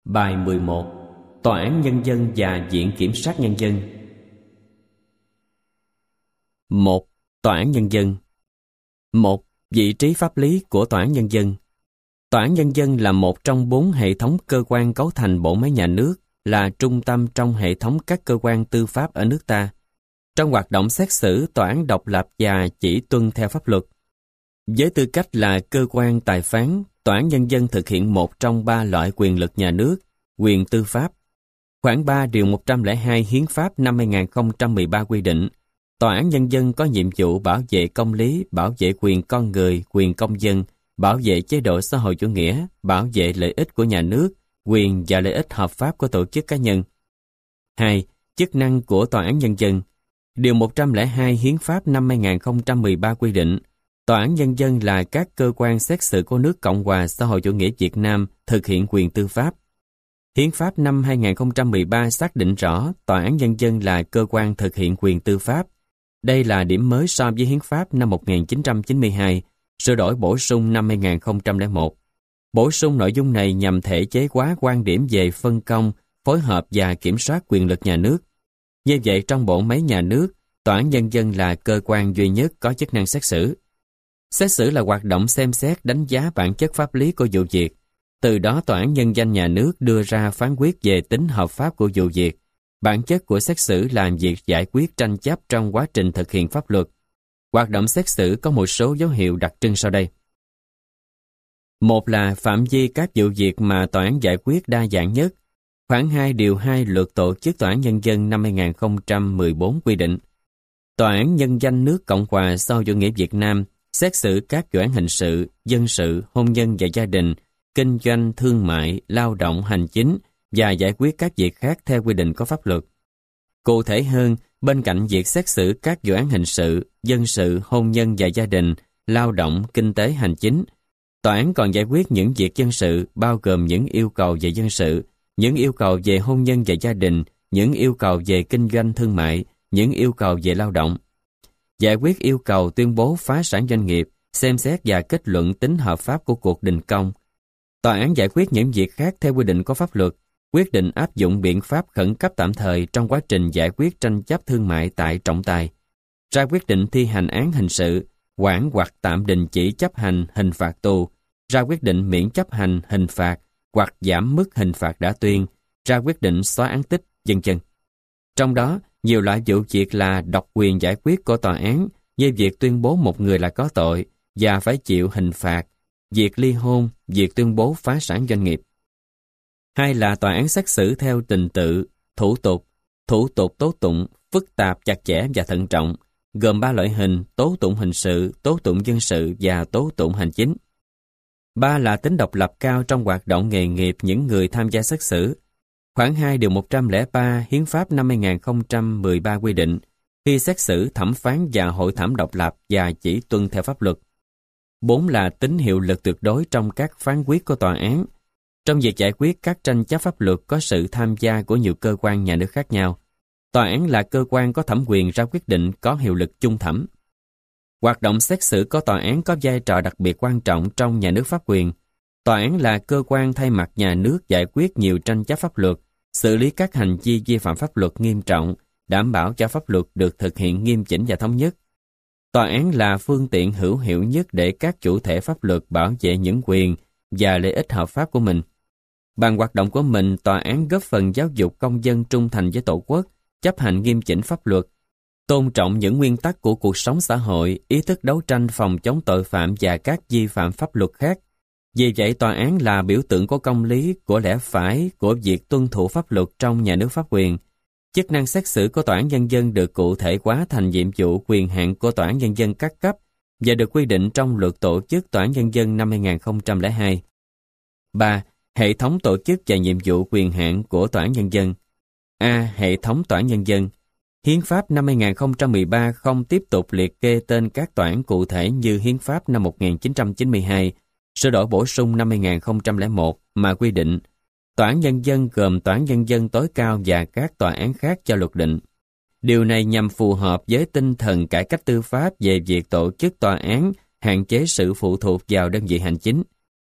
Bài 11. Tòa án Nhân dân và Viện Kiểm sát Nhân dân. 1. Tòa án Nhân dân. 1. Vị trí pháp lý của Tòa án Nhân dân. Tòa án Nhân dân là một trong 4 hệ thống cơ quan cấu thành bộ máy nhà nước, là trung tâm trong hệ thống các cơ quan tư pháp ở nước ta. Trong hoạt động xét xử, tòa án độc lập và chỉ tuân theo pháp luật. Với tư cách là cơ quan tài phán, Tòa án Nhân dân thực hiện một trong 3 loại quyền lực nhà nước, quyền tư pháp. Khoản 3 điều 102 Hiến pháp năm 2013 quy định, Tòa án Nhân dân có nhiệm vụ bảo vệ công lý, bảo vệ quyền con người, quyền công dân, bảo vệ chế độ xã hội chủ nghĩa, bảo vệ lợi ích của nhà nước, quyền và lợi ích hợp pháp của tổ chức cá nhân. 2. Chức năng của Tòa án Nhân dân. Điều 102 Hiến pháp năm 2013 quy định, Tòa án Nhân dân là các cơ quan xét xử của nước Cộng hòa xã hội chủ nghĩa Việt Nam thực hiện quyền tư pháp. Hiến pháp năm 2013 xác định rõ Tòa án Nhân dân là cơ quan thực hiện quyền tư pháp. Đây là điểm mới so với Hiến pháp năm 1992, sửa đổi bổ sung năm 2001. Bổ sung nội dung này nhằm thể chế hóa quan điểm về phân công, phối hợp và kiểm soát quyền lực nhà nước. Như vậy, trong bộ máy nhà nước, Tòa án Nhân dân là cơ quan duy nhất có chức năng xét xử. Xét xử là hoạt động xem xét, đánh giá bản chất pháp lý của vụ việc. Từ đó Tòa án Nhân dân nhà nước đưa ra phán quyết về tính hợp pháp của vụ việc. Bản chất của xét xử là việc giải quyết tranh chấp trong quá trình thực hiện pháp luật. Hoạt động xét xử có một số dấu hiệu đặc trưng sau đây. Một là phạm vi các vụ việc mà tòa án giải quyết đa dạng nhất. Khoản 2 điều 2 Luật tổ chức Tòa án Nhân dân năm 2014 quy định, Tòa án Nhân dân nước Cộng hòa xã hội chủ nghĩa Việt Nam xét xử các vụ án hình sự, dân sự, hôn nhân và gia đình, kinh doanh, thương mại, lao động, hành chính và giải quyết các việc khác theo quy định của pháp luật. Cụ thể hơn, bên cạnh việc xét xử các vụ án hình sự, dân sự, hôn nhân và gia đình, lao động, kinh tế, hành chính, tòa án còn giải quyết những việc dân sự bao gồm những yêu cầu về dân sự, những yêu cầu về hôn nhân và gia đình, những yêu cầu về kinh doanh thương mại, những yêu cầu về lao động. Giải quyết yêu cầu tuyên bố phá sản doanh nghiệp, xem xét và kết luận tính hợp pháp của cuộc đình công. Tòa án giải quyết những việc khác theo quy định của pháp luật, quyết định áp dụng biện pháp khẩn cấp tạm thời trong quá trình giải quyết tranh chấp thương mại tại trọng tài, ra quyết định thi hành án hình sự, hoãn hoặc tạm đình chỉ chấp hành hình phạt tù, ra quyết định miễn chấp hành hình phạt hoặc giảm mức hình phạt đã tuyên, ra quyết định xóa án tích, vân vân. Trong đó, nhiều loại vụ việc là độc quyền giải quyết của tòa án, như việc tuyên bố một người là có tội và phải chịu hình phạt, việc ly hôn, việc tuyên bố phá sản doanh nghiệp. Hai là tòa án xét xử theo trình tự, thủ tục tố tụng, phức tạp, chặt chẽ và thận trọng, gồm 3 loại hình: tố tụng hình sự, tố tụng dân sự và tố tụng hành chính. 3 là tính độc lập cao trong hoạt động nghề nghiệp những người tham gia xét xử. Khoản 2 điều 103 Hiến pháp năm 2013 quy định, khi xét xử, thẩm phán và hội thẩm độc lập và chỉ tuân theo pháp luật. 4 là tính hiệu lực tuyệt đối trong các phán quyết của tòa án. Trong việc giải quyết các tranh chấp pháp luật có sự tham gia của nhiều cơ quan nhà nước khác nhau. Tòa án là cơ quan có thẩm quyền ra quyết định có hiệu lực chung thẩm. Hoạt động xét xử của tòa án có vai trò đặc biệt quan trọng trong nhà nước pháp quyền. Tòa án là cơ quan thay mặt nhà nước giải quyết nhiều tranh chấp pháp luật, xử lý các hành vi vi phạm pháp luật nghiêm trọng, đảm bảo cho pháp luật được thực hiện nghiêm chỉnh và thống nhất. Tòa án là phương tiện hữu hiệu nhất để các chủ thể pháp luật bảo vệ những quyền và lợi ích hợp pháp của mình. Bằng hoạt động của mình, tòa án góp phần giáo dục công dân trung thành với Tổ quốc, chấp hành nghiêm chỉnh pháp luật, tôn trọng những nguyên tắc của cuộc sống xã hội, ý thức đấu tranh phòng chống tội phạm và các vi phạm pháp luật khác. Vì vậy, tòa án là biểu tượng của công lý, của lẽ phải, của việc tuân thủ pháp luật trong nhà nước pháp quyền. Chức năng xét xử của Tòa án Nhân dân được cụ thể hóa thành nhiệm vụ quyền hạn của Tòa án Nhân dân các cấp và được quy định trong Luật tổ chức Tòa án Nhân dân năm 2002. 3. Hệ thống tổ chức và nhiệm vụ quyền hạn của Tòa án Nhân dân. A. Hệ thống Tòa án Nhân dân. Hiến pháp năm 2013 không tiếp tục liệt kê tên các tòa án cụ thể như Hiến pháp năm 1992, sửa đổi bổ sung năm 2001 mà quy định Tòa án Nhân dân gồm Tòa án Nhân dân tối cao và các tòa án khác cho luật định. Điều này nhằm phù hợp với tinh thần cải cách tư pháp về việc tổ chức tòa án, hạn chế sự phụ thuộc vào đơn vị hành chính.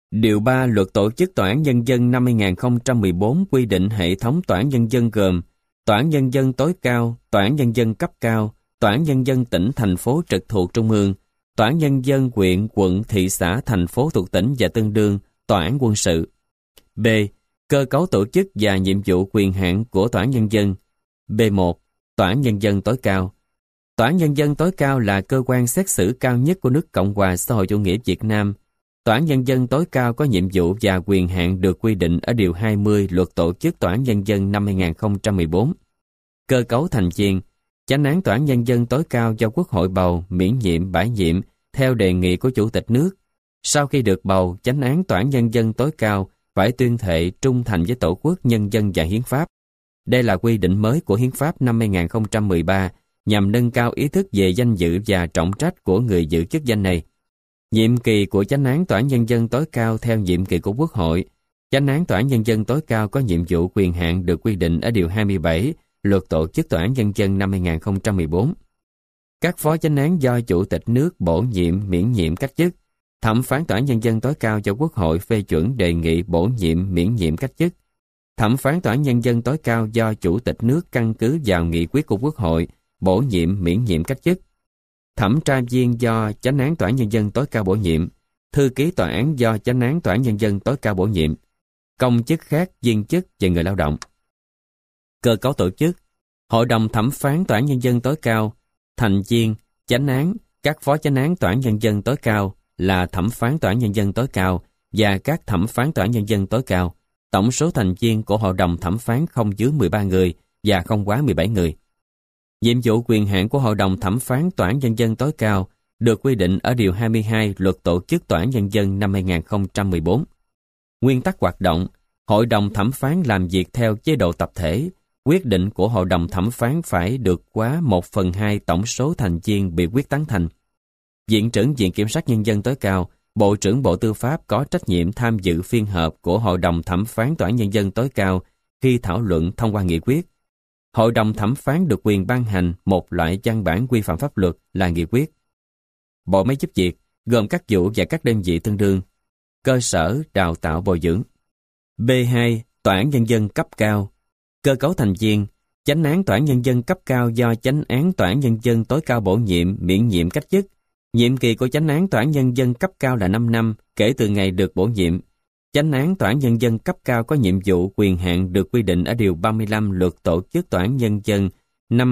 Điều 3 Luật Tổ chức Tòa án Nhân dân năm 2014 quy định hệ thống tòa án nhân dân gồm Tòa án Nhân dân tối cao, Tòa án Nhân dân cấp cao, Tòa án Nhân dân tỉnh, thành phố trực thuộc Trung ương, Tòa án Nhân dân huyện, quận, thị xã, thành phố thuộc tỉnh và tương đương, Tòa án quân sự. B. Cơ cấu tổ chức và nhiệm vụ quyền hạn của Tòa án Nhân dân. B1. Tòa án Nhân dân tối cao. Tòa án Nhân dân tối cao là cơ quan xét xử cao nhất của nước Cộng hòa xã hội chủ nghĩa Việt Nam. Tòa án Nhân dân tối cao có nhiệm vụ và quyền hạn được quy định ở Điều 20 Luật Tổ chức Tòa án Nhân dân năm 2014. Cơ cấu thành viên. Chánh án Tòa án Nhân dân tối cao do Quốc hội bầu, miễn nhiệm, bãi nhiệm theo đề nghị của Chủ tịch nước. Sau khi được bầu, chánh án Tòa án Nhân dân tối cao phải tuyên thệ trung thành với Tổ quốc, nhân dân và hiến pháp. Đây là quy định mới của hiến pháp năm 2013 nhằm nâng cao ý thức về danh dự và trọng trách của người giữ chức danh này. Nhiệm kỳ của chánh án Tòa án Nhân dân tối cao theo nhiệm kỳ của Quốc hội. Chánh án Tòa án Nhân dân tối cao có nhiệm vụ quyền hạn được quy định ở Điều 27 Luật Tổ chức Tòa án Nhân dân năm 2014. Các phó chánh án do Chủ tịch nước bổ nhiệm, miễn nhiệm cách chức. Thẩm phán Tòa án Nhân dân tối cao do Quốc hội phê chuẩn đề nghị bổ nhiệm, miễn nhiệm cách chức. Thẩm phán Tòa án Nhân dân tối cao do Chủ tịch nước căn cứ vào nghị quyết của Quốc hội bổ nhiệm, miễn nhiệm cách chức. Thẩm tra viên do Chánh án Tòa án Nhân dân tối cao bổ nhiệm. Thư ký tòa án do Chánh án Tòa án Nhân dân tối cao bổ nhiệm. Công chức khác, viên chức và người lao động. Cơ cấu tổ chức. Hội đồng thẩm phán Tòa án Nhân dân tối cao, thành viên, chánh án, các phó chánh án Tòa án Nhân dân tối cao là thẩm phán Tòa án Nhân dân tối cao và các thẩm phán Tòa án Nhân dân tối cao. Tổng số thành viên của hội đồng thẩm phán không dưới 13 người và không quá 17 người. Nhiệm vụ quyền hạn của hội đồng thẩm phán Tòa án Nhân dân tối cao được quy định ở Điều 22 Luật Tổ chức Tòa án Nhân dân năm 2014. Nguyên tắc hoạt động. Hội đồng thẩm phán làm việc theo chế độ tập thể. Quyết định của hội đồng thẩm phán phải được quá 1/2 tổng số thành viên bị quyết tán thành. Viện trưởng Viện Kiểm sát Nhân dân tối cao, Bộ trưởng Bộ Tư pháp có trách nhiệm tham dự phiên họp của Hội đồng thẩm phán Tòa án Nhân dân tối cao khi thảo luận thông qua nghị quyết. Hội đồng thẩm phán được quyền ban hành một loại văn bản quy phạm pháp luật là nghị quyết. Bộ máy giúp việc gồm các vụ và các đơn vị tương đương. Cơ sở đào tạo bồi dưỡng. B2. Tòa án Nhân dân cấp cao. Cơ cấu thành viên. Chánh án Tòa án Nhân dân cấp cao do Chánh án Tòa án Nhân dân tối cao bổ nhiệm, miễn nhiệm cách chức. Nhiệm kỳ của Chánh án Tòa án Nhân dân cấp cao là 5 năm kể từ ngày được bổ nhiệm. Chánh án Tòa án Nhân dân cấp cao có nhiệm vụ quyền hạn được quy định ở Điều 35 Luật Tổ chức Tòa án Nhân dân năm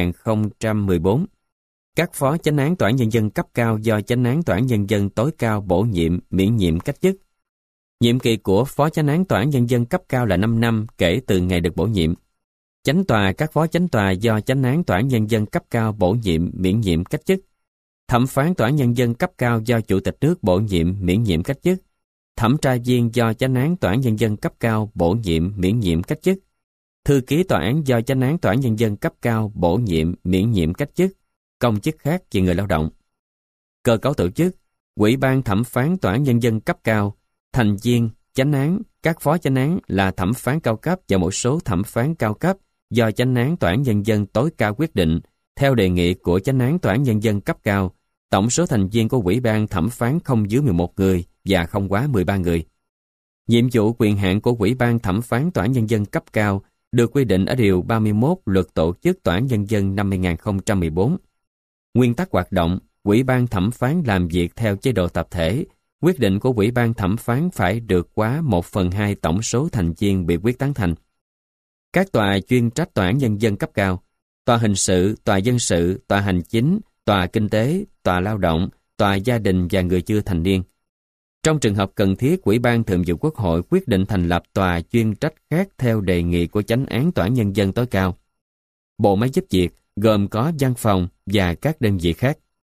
2014. Các phó chánh án Tòa án Nhân dân cấp cao do Chánh án Tòa án Nhân dân tối cao bổ nhiệm, miễn nhiệm cách chức. Nhiệm kỳ của phó chánh án Tòa án Nhân dân cấp cao là 5 năm kể từ ngày được bổ nhiệm. Chánh tòa, các phó chánh tòa do Chánh án Tòa án Nhân dân cấp cao bổ nhiệm, miễn nhiệm cách chức. Thẩm phán Tòa án Nhân dân cấp cao do Chủ tịch nước bổ nhiệm, miễn nhiệm cách chức. Thẩm tra viên do Chánh án Tòa án Nhân dân cấp cao bổ nhiệm, miễn nhiệm cách chức. Thư ký tòa án do Chánh án Tòa án Nhân dân cấp cao bổ nhiệm, miễn nhiệm cách chức. Công chức khác và người lao động. Cơ cấu tổ chức. Ủy ban thẩm phán Tòa án Nhân dân cấp cao, thành viên, chánh án, các phó chánh án là thẩm phán cao cấp và một số thẩm phán cao cấp do Chánh án Tòa án Nhân dân tối cao quyết định theo đề nghị của Chánh án Tòa án Nhân dân cấp cao. Tổng số thành viên của Ủy ban thẩm phán không dưới 11 người và không quá 13 người. Nhiệm vụ quyền hạn của Ủy ban thẩm phán Tòa án Nhân dân cấp cao được quy định ở Điều 31 Luật Tổ chức Tòa án Nhân dân năm 2014. Nguyên tắc hoạt động. Ủy ban thẩm phán làm việc theo chế độ tập thể. Quyết định của Ủy ban thẩm phán phải được quá 1/2 tổng số thành viên bị quyết tán thành. Các tòa chuyên trách Tòa án Nhân dân cấp cao, tòa hình sự, tòa dân sự, tòa hành chính, tòa kinh tế, tòa lao động, tòa gia đình và người chưa thành niên. Trong trường hợp cần thiết, Ủy ban Thường vụ Quốc hội quyết định thành lập tòa chuyên trách khác theo đề nghị của Chánh án Tòa án Nhân dân tối cao. Bộ máy giúp việc gồm có văn phòng và các đơn vị khác.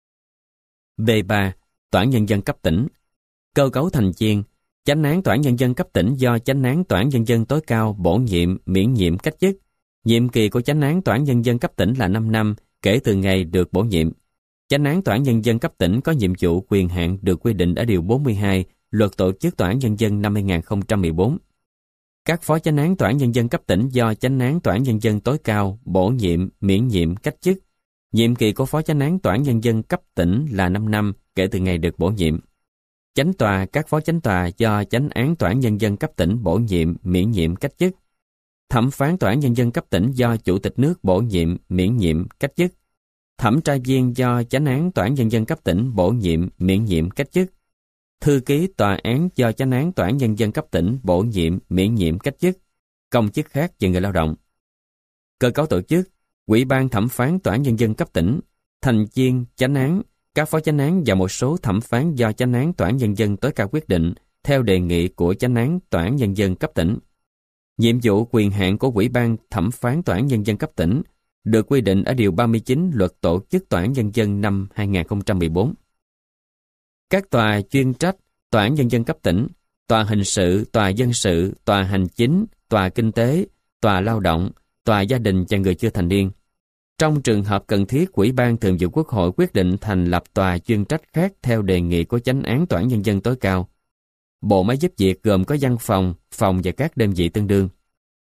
B3. Tòa án Nhân dân cấp tỉnh. Cơ cấu thành viên. Chánh án Tòa án Nhân dân cấp tỉnh do Chánh án Tòa án Nhân dân tối cao bổ nhiệm, miễn nhiệm cách chức. Nhiệm kỳ của Chánh án Tòa án Nhân dân cấp tỉnh là 5 năm kể từ ngày được bổ nhiệm. Chánh án Tòa án Nhân dân cấp tỉnh có nhiệm vụ quyền hạn được quy định ở Điều 42 Luật Tổ chức Tòa án Nhân dân năm 2014. Các phó chánh án Tòa án Nhân dân cấp tỉnh do Chánh án Tòa án Nhân dân tối cao bổ nhiệm, miễn nhiệm cách chức. Nhiệm kỳ của phó chánh án Tòa án Nhân dân cấp tỉnh là 5 năm kể từ ngày được bổ nhiệm. Chánh tòa, các phó chánh tòa do chánh án tòa án nhân dân cấp tỉnh bổ nhiệm, miễn nhiệm, cách chức. Thẩm phán tòa án nhân dân cấp tỉnh do chủ tịch nước bổ nhiệm, miễn nhiệm, cách chức. Thẩm tra viên do chánh án tòa án nhân dân cấp tỉnh bổ nhiệm, miễn nhiệm, cách chức. Thư ký tòa án do chánh án tòa án nhân dân cấp tỉnh bổ nhiệm, miễn nhiệm, cách chức. Công chức khác và người lao động. Cơ cấu tổ chức: Ủy ban thẩm phán tòa án nhân dân cấp tỉnh, thành viên chánh án, các phó chánh án và một số thẩm phán do chánh án tòa án nhân dân tối cao quyết định theo đề nghị của chánh án tòa án nhân dân cấp tỉnh. Nhiệm vụ quyền hạn của Ủy ban thẩm phán tòa án nhân dân cấp tỉnh được quy định ở điều 39 Luật tổ chức tòa án nhân dân năm 2014. Các tòa chuyên trách tòa án nhân dân cấp tỉnh: tòa hình sự, tòa dân sự, tòa hành chính, tòa kinh tế, tòa lao động, tòa gia đình và người chưa thành niên. Trong trường hợp cần thiết, Ủy ban Thường vụ Quốc hội quyết định thành lập tòa chuyên trách khác theo đề nghị của chánh án tòa án nhân dân tối cao. Bộ máy giúp việc gồm có văn phòng, phòng và các đơn vị tương đương.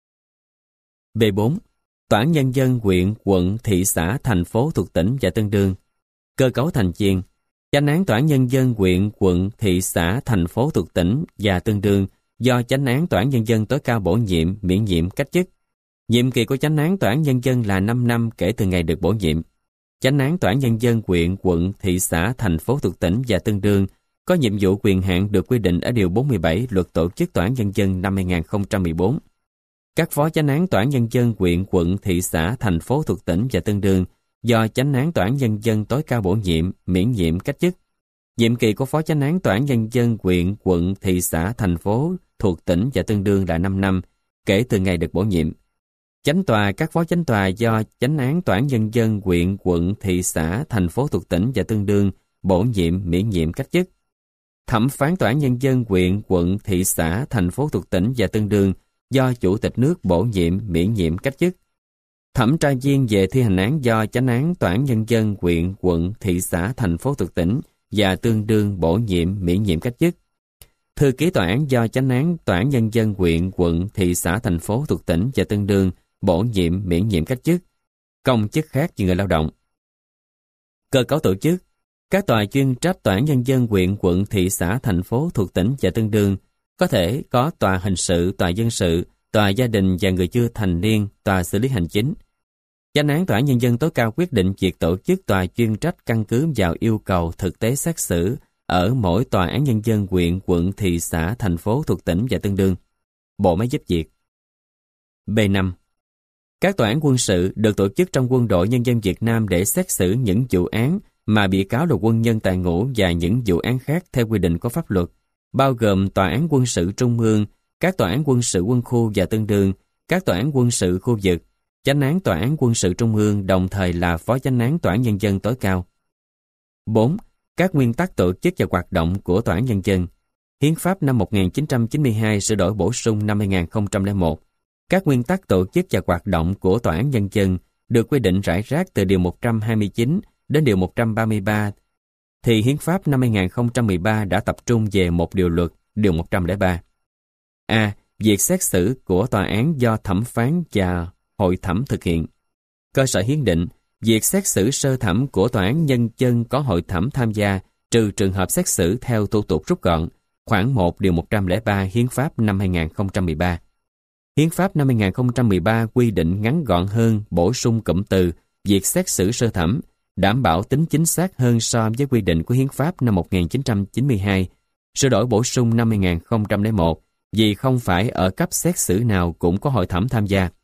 B4. Tòa án nhân dân huyện, quận, thị xã, thành phố thuộc tỉnh và tương đương. Cơ cấu thành viên: chánh án tòa án nhân dân huyện, quận, thị xã, thành phố thuộc tỉnh và tương đương do chánh án tòa án nhân dân tối cao bổ nhiệm, miễn nhiệm, cách chức. Nhiệm kỳ của chánh án tòa án nhân dân là 5 năm kể từ ngày được bổ nhiệm. Chánh án tòa án nhân dân huyện, quận, thị xã, thành phố thuộc tỉnh và tương đương có nhiệm vụ quyền hạn được quy định ở điều 47 Luật tổ chức tòa án nhân dân năm 2014. Các phó chánh án tòa án nhân dân huyện, quận, thị xã, thành phố thuộc tỉnh và tương đương do chánh án tòa án nhân dân tối cao bổ nhiệm, miễn nhiệm, cách chức. Nhiệm kỳ của phó chánh án tòa án nhân dân huyện, quận, thị xã, thành phố thuộc tỉnh và tương đương là 5 năm kể từ ngày được bổ nhiệm. Chánh tòa, các phó chánh tòa do chánh án tòa án nhân dân huyện, quận, thị xã, thành phố thuộc tỉnh và tương đương bổ nhiệm, miễn nhiệm, cách chức. Thẩm phán tòa án nhân dân huyện, quận, thị xã, thành phố thuộc tỉnh và tương đương do chủ tịch nước bổ nhiệm, miễn nhiệm, cách chức. Thẩm tra viên về thi hành án do chánh án tòa án nhân dân huyện, quận, thị xã, thành phố thuộc tỉnh và tương đương bổ nhiệm, miễn nhiệm, cách chức. Thư ký tòa án do chánh án tòa án nhân dân huyện, quận, thị xã, thành phố thuộc tỉnh và tương đương bổ nhiệm, miễn nhiệm, cách chức. Công chức khác như người lao động. Cơ cấu tổ chức: các tòa chuyên trách tòa án nhân dân huyện, quận, thị xã, thành phố thuộc tỉnh và tương đương có thể có tòa hình sự, tòa dân sự, tòa gia đình và người chưa thành niên, tòa xử lý hành chính. Chánh án tòa án nhân dân tối cao quyết định việc tổ chức tòa chuyên trách căn cứ vào yêu cầu thực tế xét xử ở mỗi tòa án nhân dân huyện, quận, thị xã, thành phố thuộc tỉnh và tương đương. Bộ máy giúp việc. B5. Các tòa án quân sự được tổ chức trong Quân đội Nhân dân Việt Nam để xét xử những vụ án mà bị cáo là quân nhân tại ngũ và những vụ án khác theo quy định của pháp luật, bao gồm tòa án quân sự trung ương, các tòa án quân sự quân khu và tương đương, các tòa án quân sự khu vực, chánh án tòa án quân sự trung ương đồng thời là phó chánh án tòa án nhân dân tối cao. 4. Các nguyên tắc tổ chức và hoạt động của tòa án nhân dân. Hiến pháp năm 1992 sửa đổi bổ sung năm 2001. Các nguyên tắc tổ chức và hoạt động của tòa án nhân dân được quy định rải rác từ điều 129 đến điều 133, thì Hiến pháp năm 2013 đã tập trung về một điều luật, điều 103. A. Việc xét xử của tòa án do thẩm phán và hội thẩm thực hiện. Cơ sở hiến định, việc xét xử sơ thẩm của tòa án nhân dân có hội thẩm tham gia, trừ trường hợp xét xử theo thủ tục rút gọn, khoản 1 điều 103 Hiến pháp năm 2013. Hiến pháp năm 2013 quy định ngắn gọn hơn, bổ sung cụm từ việc xét xử sơ thẩm, đảm bảo tính chính xác hơn so với quy định của Hiến pháp năm 1992, sửa đổi bổ sung năm 2001, vì không phải ở cấp xét xử nào cũng có hội thẩm tham gia.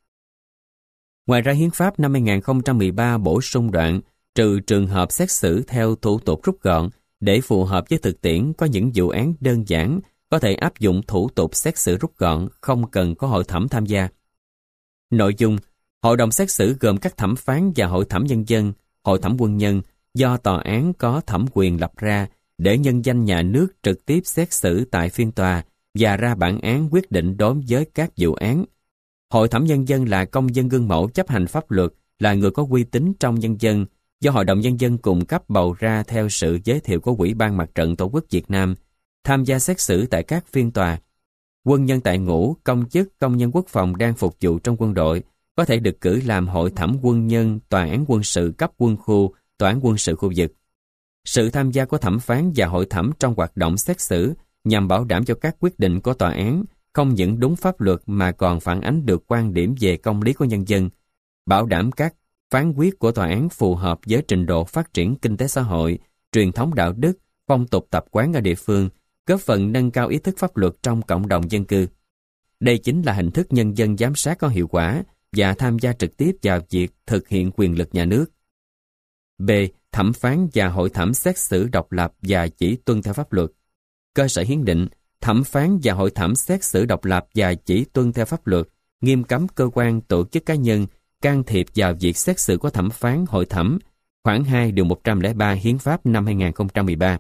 Ngoài ra, Hiến pháp năm 2013 bổ sung đoạn trừ trường hợp xét xử theo thủ tục rút gọn để phù hợp với thực tiễn, có những vụ án đơn giản có thể áp dụng thủ tục xét xử rút gọn, không cần có hội thẩm tham gia. Nội dung: hội đồng xét xử gồm các thẩm phán và hội thẩm nhân dân, hội thẩm quân nhân do tòa án có thẩm quyền lập ra để nhân danh nhà nước trực tiếp xét xử tại phiên tòa và ra bản án quyết định đối với các vụ án. Hội thẩm nhân dân là công dân gương mẫu chấp hành pháp luật, là người có uy tín trong nhân dân, do Hội đồng Nhân dân cung cấp bầu ra theo sự giới thiệu của Ủy ban Mặt trận Tổ quốc Việt Nam, tham gia xét xử tại các phiên tòa. Quân nhân tại ngũ, công chức, công nhân quốc phòng đang phục vụ trong quân đội có thể được cử làm hội thẩm quân nhân, tòa án quân sự cấp quân khu, tòa án quân sự khu vực. Sự tham gia của thẩm phán và hội thẩm trong hoạt động xét xử nhằm bảo đảm cho các quyết định của tòa án không những đúng pháp luật mà còn phản ánh được quan điểm về công lý của nhân dân, bảo đảm các phán quyết của tòa án phù hợp với trình độ phát triển kinh tế xã hội, truyền thống đạo đức, phong tục tập quán ở địa phương, góp phần nâng cao ý thức pháp luật trong cộng đồng dân cư. Đây chính là hình thức nhân dân giám sát có hiệu quả và tham gia trực tiếp vào việc thực hiện quyền lực nhà nước. B. Thẩm phán và hội thẩm xét xử độc lập và chỉ tuân theo pháp luật. Cơ sở hiến định, thẩm phán và hội thẩm xét xử độc lập và chỉ tuân theo pháp luật, nghiêm cấm cơ quan, tổ chức cá nhân can thiệp vào việc xét xử của thẩm phán, hội thẩm, khoản 2 điều 103 Hiến pháp năm 2013.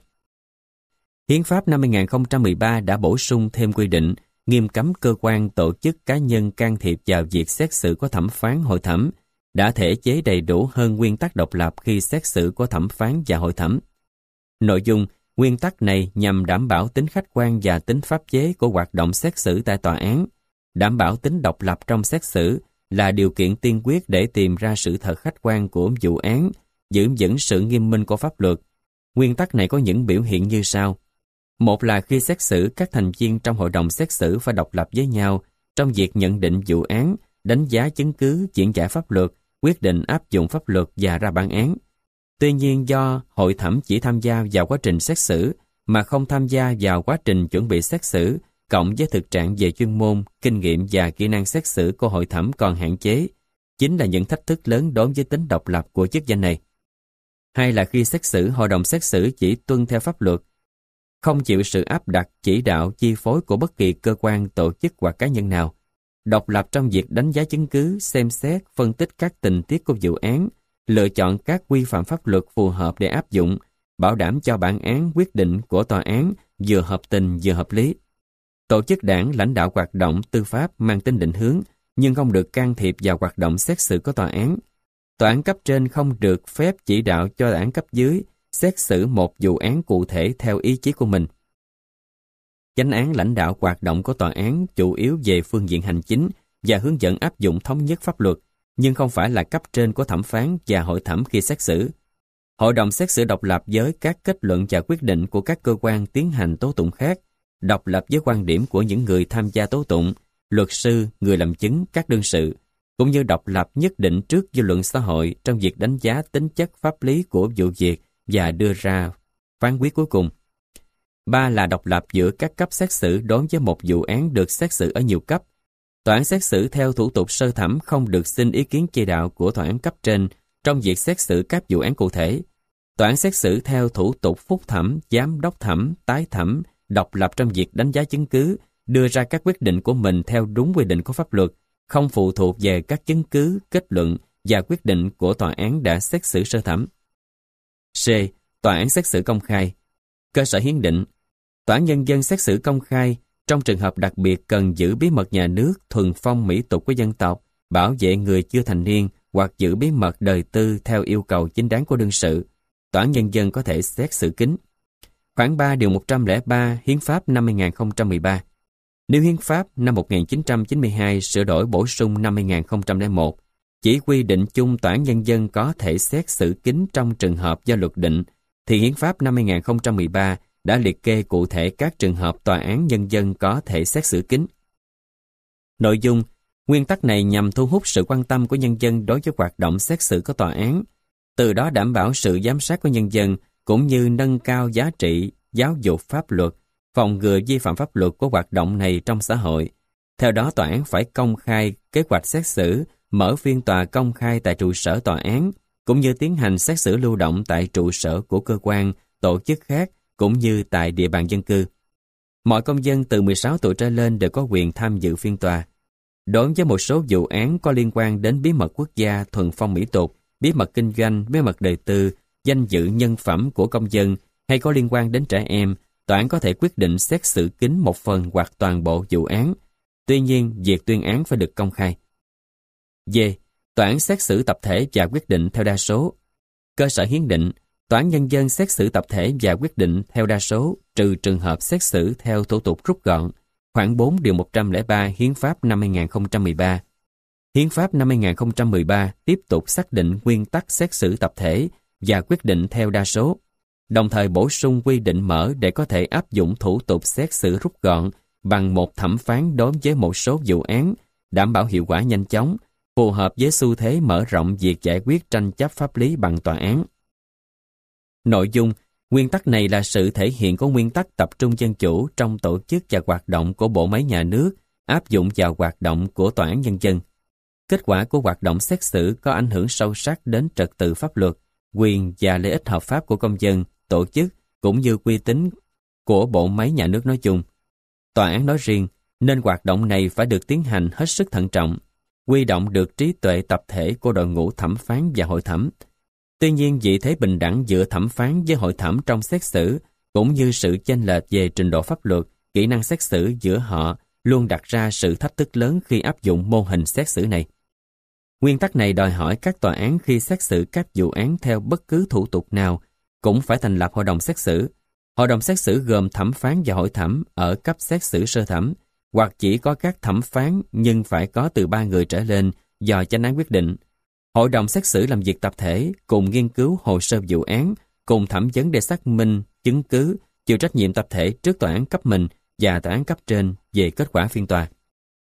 Hiến pháp năm 2013 đã bổ sung thêm quy định nghiêm cấm cơ quan, tổ chức cá nhân can thiệp vào việc xét xử của thẩm phán, hội thẩm, đã thể chế đầy đủ hơn nguyên tắc độc lập khi xét xử của thẩm phán và hội thẩm. Nội dung, nguyên tắc này nhằm đảm bảo tính khách quan và tính pháp chế của hoạt động xét xử tại tòa án, đảm bảo tính độc lập trong xét xử là điều kiện tiên quyết để tìm ra sự thật khách quan của vụ án, giữ vững sự nghiêm minh của pháp luật. Nguyên tắc này có những biểu hiện như sau. Một là khi xét xử, các thành viên trong hội đồng xét xử phải độc lập với nhau trong việc nhận định vụ án, đánh giá chứng cứ, diễn giải pháp luật, quyết định áp dụng pháp luật và ra bản án. Tuy nhiên, do hội thẩm chỉ tham gia vào quá trình xét xử mà không tham gia vào quá trình chuẩn bị xét xử, cộng với thực trạng về chuyên môn, kinh nghiệm và kỹ năng xét xử của hội thẩm còn hạn chế, chính là những thách thức lớn đối với tính độc lập của chức danh này. Hai là khi xét xử, hội đồng xét xử chỉ tuân theo pháp luật, không chịu sự áp đặt, chỉ đạo, chi phối của bất kỳ cơ quan, tổ chức hoặc cá nhân nào. Độc lập trong việc đánh giá chứng cứ, xem xét, phân tích các tình tiết của vụ án, lựa chọn các quy phạm pháp luật phù hợp để áp dụng, bảo đảm cho bản án, quyết định của tòa án vừa hợp tình vừa hợp lý. Tổ chức đảng lãnh đạo hoạt động tư pháp mang tính định hướng, nhưng không được can thiệp vào hoạt động xét xử của tòa án. Tòa án cấp trên không được phép chỉ đạo cho tòa án cấp dưới xét xử một vụ án cụ thể theo ý chí của mình. Chánh án lãnh đạo hoạt động của tòa án chủ yếu về phương diện hành chính và hướng dẫn áp dụng thống nhất pháp luật, nhưng không phải là cấp trên của thẩm phán và hội thẩm khi xét xử. Hội đồng xét xử độc lập với các kết luận và quyết định của các cơ quan tiến hành tố tụng khác, độc lập với quan điểm của những người tham gia tố tụng, luật sư, người làm chứng, các đương sự, cũng như độc lập nhất định trước dư luận xã hội trong việc đánh giá tính chất pháp lý của vụ việc và đưa ra phán quyết cuối cùng. Ba là độc lập giữa các cấp xét xử đối với một vụ án được xét xử ở nhiều cấp. Tòa án xét xử theo thủ tục sơ thẩm không được xin ý kiến chỉ đạo của tòa án cấp trên trong việc xét xử các vụ án cụ thể. Tòa án xét xử theo thủ tục phúc thẩm, giám đốc thẩm, tái thẩm, độc lập trong việc đánh giá chứng cứ, đưa ra các quyết định của mình theo đúng quy định của pháp luật, không phụ thuộc về các chứng cứ, kết luận và quyết định của tòa án đã xét xử sơ thẩm. C. Tòa án xét xử công khai. Cơ sở hiến định. Tòa án nhân dân xét xử công khai trong trường hợp đặc biệt cần giữ bí mật nhà nước, thuần phong mỹ tục của dân tộc, bảo vệ người chưa thành niên hoặc giữ bí mật đời tư theo yêu cầu chính đáng của đương sự. Tòa án nhân dân có thể xét xử kín. Khoản 3 điều 103 Hiến pháp năm 2013. Nếu Hiến pháp năm 1992 sửa đổi bổ sung năm 2001 chỉ quy định chung tòa án nhân dân có thể xét xử kín trong trường hợp do luật định, thì Hiến pháp năm 2013 đã liệt kê cụ thể các trường hợp tòa án nhân dân có thể xét xử kín. Nội dung, nguyên tắc này nhằm thu hút sự quan tâm của nhân dân đối với hoạt động xét xử của tòa án, từ đó đảm bảo sự giám sát của nhân dân cũng như nâng cao giá trị giáo dục pháp luật, phòng ngừa vi phạm pháp luật của hoạt động này trong xã hội. Theo đó, tòa án phải công khai kế hoạch xét xử, mở phiên tòa công khai tại trụ sở tòa án, cũng như tiến hành xét xử lưu động tại trụ sở của cơ quan, tổ chức khác, cũng như tại địa bàn dân cư. Mọi công dân từ 16 tuổi trở lên đều có quyền tham dự phiên tòa. Đối với một số vụ án có liên quan đến bí mật quốc gia, thuần phong mỹ tục, bí mật kinh doanh, bí mật đời tư, danh dự nhân phẩm của công dân hay có liên quan đến trẻ em, tòa án có thể quyết định xét xử kín một phần hoặc toàn bộ vụ án. Tuy nhiên, việc tuyên án phải được công khai. D. Tòa án xét xử tập thể và quyết định theo đa số. Cơ sở hiến định. Tòa án nhân dân xét xử tập thể và quyết định theo đa số, trừ trường hợp xét xử theo thủ tục rút gọn. Khoản 4 điều 103 Hiến pháp năm 2013. Hiến pháp năm 2013 tiếp tục xác định nguyên tắc xét xử tập thể và quyết định theo đa số. đồng thời bổ sung quy định mở để có thể áp dụng thủ tục xét xử rút gọn bằng một thẩm phán đối với một số vụ án, đảm bảo hiệu quả nhanh chóng, phù hợp với xu thế mở rộng việc giải quyết tranh chấp pháp lý bằng tòa án. Nội dung, nguyên tắc này là sự thể hiện của nguyên tắc tập trung dân chủ trong tổ chức và hoạt động của bộ máy nhà nước, áp dụng vào hoạt động của tòa án nhân dân. Kết quả của hoạt động xét xử có ảnh hưởng sâu sắc đến trật tự pháp luật, quyền và lợi ích hợp pháp của công dân, tổ chức, cũng như uy tín của bộ máy nhà nước nói chung. Tòa án nói riêng, nên hoạt động này phải được tiến hành hết sức thận trọng, huy động được trí tuệ tập thể của đội ngũ thẩm phán và hội thẩm. Tuy nhiên, vị thế bình đẳng giữa thẩm phán với hội thẩm trong xét xử, cũng như sự chênh lệch về trình độ pháp luật, kỹ năng xét xử giữa họ luôn đặt ra sự thách thức lớn khi áp dụng mô hình xét xử này. Nguyên tắc này đòi hỏi các tòa án khi xét xử các vụ án theo bất cứ thủ tục nào cũng phải thành lập hội đồng xét xử. Hội đồng xét xử gồm thẩm phán và hội thẩm ở cấp xét xử sơ thẩm, hoặc chỉ có các thẩm phán nhưng phải có từ 3 người trở lên do chánh án quyết định. Hội đồng xét xử làm việc tập thể, cùng nghiên cứu hồ sơ vụ án, cùng thẩm vấn để xác minh, chứng cứ, chịu trách nhiệm tập thể trước tòa án cấp mình và tòa án cấp trên về kết quả phiên tòa.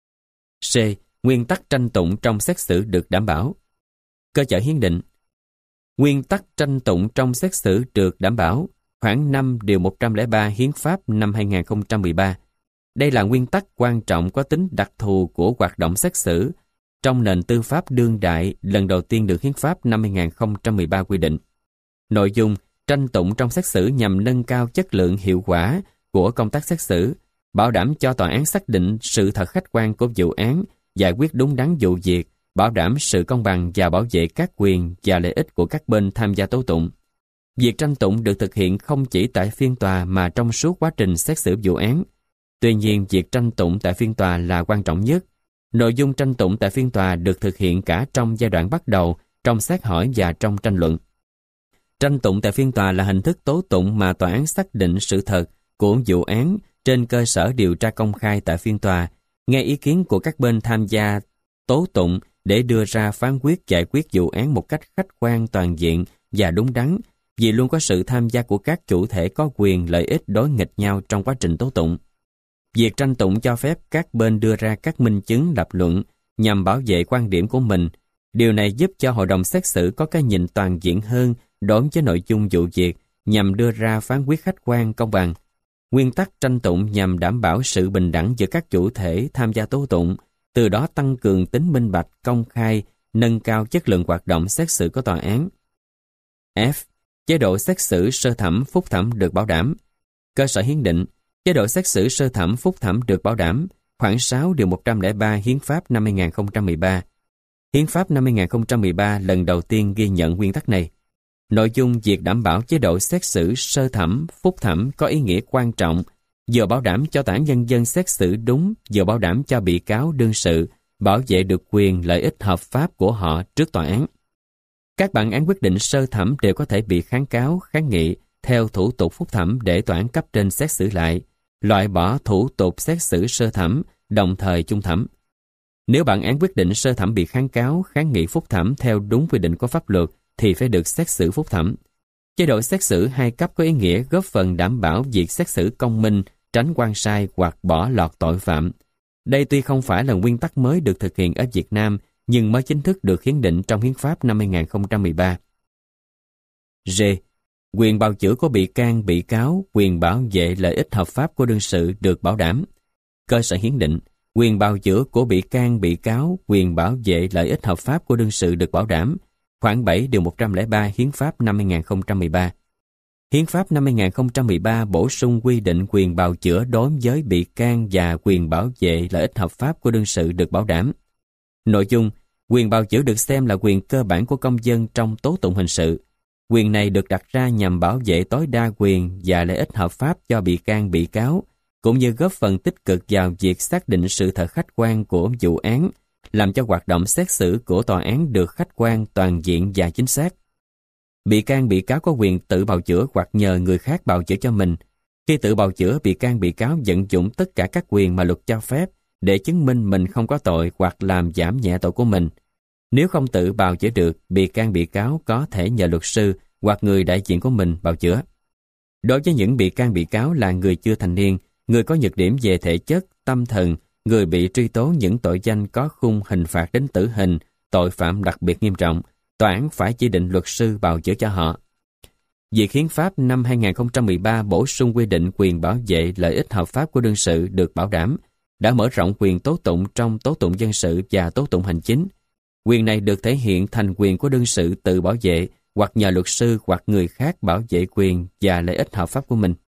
C. Nguyên tắc tranh tụng trong xét xử được đảm bảo. Cơ sở hiến định. Nguyên tắc tranh tụng trong xét xử được đảm bảo. Khoảng 5 điều 103 Hiến pháp năm 2013. Đây là nguyên tắc quan trọng có tính đặc thù của hoạt động xét xử trong nền tư pháp đương đại lần đầu tiên được Hiến pháp năm 2013 quy định. Nội dung, tranh tụng trong xét xử nhằm nâng cao chất lượng hiệu quả của công tác xét xử, bảo đảm cho tòa án xác định sự thật khách quan của vụ án, giải quyết đúng đắn vụ việc, bảo đảm sự công bằng và bảo vệ các quyền và lợi ích của các bên tham gia tố tụng. Việc tranh tụng được thực hiện không chỉ tại phiên tòa mà trong suốt quá trình xét xử vụ án. Tuy nhiên, việc tranh tụng tại phiên tòa là quan trọng nhất. Nội dung tranh tụng tại phiên tòa được thực hiện cả trong giai đoạn bắt đầu, trong xét hỏi và trong tranh luận. Tranh tụng tại phiên tòa là hình thức tố tụng mà tòa án xác định sự thật của vụ án trên cơ sở điều tra công khai tại phiên tòa, nghe ý kiến của các bên tham gia tố tụng để đưa ra phán quyết giải quyết vụ án một cách khách quan toàn diện và đúng đắn, vì luôn có sự tham gia của các chủ thể có quyền lợi ích đối nghịch nhau trong quá trình tố tụng. Việc tranh tụng cho phép các bên đưa ra các minh chứng lập luận nhằm bảo vệ quan điểm của mình. Điều này giúp cho hội đồng xét xử có cái nhìn toàn diện hơn đối với nội dung vụ việc nhằm đưa ra phán quyết khách quan công bằng. Nguyên tắc tranh tụng nhằm đảm bảo sự bình đẳng giữa các chủ thể tham gia tố tụng, từ đó tăng cường tính minh bạch, công khai, nâng cao chất lượng hoạt động xét xử của tòa án. F. Chế độ xét xử sơ thẩm phúc thẩm được bảo đảm. Cơ sở hiến định. Chế độ xét xử sơ thẩm phúc thẩm được bảo đảm. Khoảng 6 điều 103 Hiến pháp năm 2013. Hiến pháp năm 2013 lần đầu tiên ghi nhận nguyên tắc này. Nội dung việc đảm bảo chế độ xét xử sơ thẩm, phúc thẩm có ý nghĩa quan trọng, vừa bảo đảm cho tòa án nhân dân xét xử đúng, vừa bảo đảm cho bị cáo đương sự bảo vệ được quyền lợi ích hợp pháp của họ trước tòa án. Các bản án quyết định sơ thẩm đều có thể bị kháng cáo, kháng nghị theo thủ tục phúc thẩm để tòa án cấp trên xét xử lại, loại bỏ thủ tục xét xử sơ thẩm, đồng thời chung thẩm. Nếu bản án quyết định sơ thẩm bị kháng cáo, kháng nghị phúc thẩm theo đúng quy định của pháp luật thì phải được xét xử phúc thẩm. Chế độ xét xử hai cấp có ý nghĩa góp phần đảm bảo việc xét xử công minh, tránh oan sai hoặc bỏ lọt tội phạm. Đây tuy không phải là nguyên tắc mới được thực hiện ở Việt Nam, nhưng mới chính thức được hiến định trong Hiến pháp năm 2013. G. Quyền bào chữa của bị can, bị cáo, quyền bảo vệ lợi ích hợp pháp của đương sự được bảo đảm. Cơ sở hiến định. Quyền bào chữa của bị can, bị cáo, quyền bảo vệ lợi ích hợp pháp của đương sự được bảo đảm. Khoảng 7 điều 103 Hiến pháp năm 2013. Hiến pháp năm 2013 bổ sung quy định quyền bào chữa đối với bị can và quyền bảo vệ lợi ích hợp pháp của đương sự được bảo đảm. Nội dung, quyền bào chữa được xem là quyền cơ bản của công dân trong tố tụng hình sự. Quyền này được đặt ra nhằm bảo vệ tối đa quyền và lợi ích hợp pháp cho bị can, bị cáo, cũng như góp phần tích cực vào việc xác định sự thật khách quan của vụ án, làm cho hoạt động xét xử của tòa án được khách quan, toàn diện và chính xác. Bị can, bị cáo có quyền tự bào chữa hoặc nhờ người khác bào chữa cho mình. Khi tự bào chữa, bị can, bị cáo vận dụng tất cả các quyền mà luật cho phép để chứng minh mình không có tội hoặc làm giảm nhẹ tội của mình. Nếu không tự bào chữa được, bị can, bị cáo có thể nhờ luật sư hoặc người đại diện của mình bào chữa. Đối với những bị cáo là người chưa thành niên, người có nhược điểm về thể chất, tâm thần, người bị truy tố những tội danh có khung hình phạt đến tử hình, tội phạm đặc biệt nghiêm trọng, tòa án phải chỉ định luật sư bào chữa cho họ. Việc hiến pháp năm 2013 bổ sung quy định quyền bảo vệ lợi ích hợp pháp của đương sự được bảo đảm, đã mở rộng quyền tố tụng trong tố tụng dân sự và tố tụng hành chính. Quyền này được thể hiện thành quyền của đương sự tự bảo vệ hoặc nhờ luật sư hoặc người khác bảo vệ quyền và lợi ích hợp pháp của mình.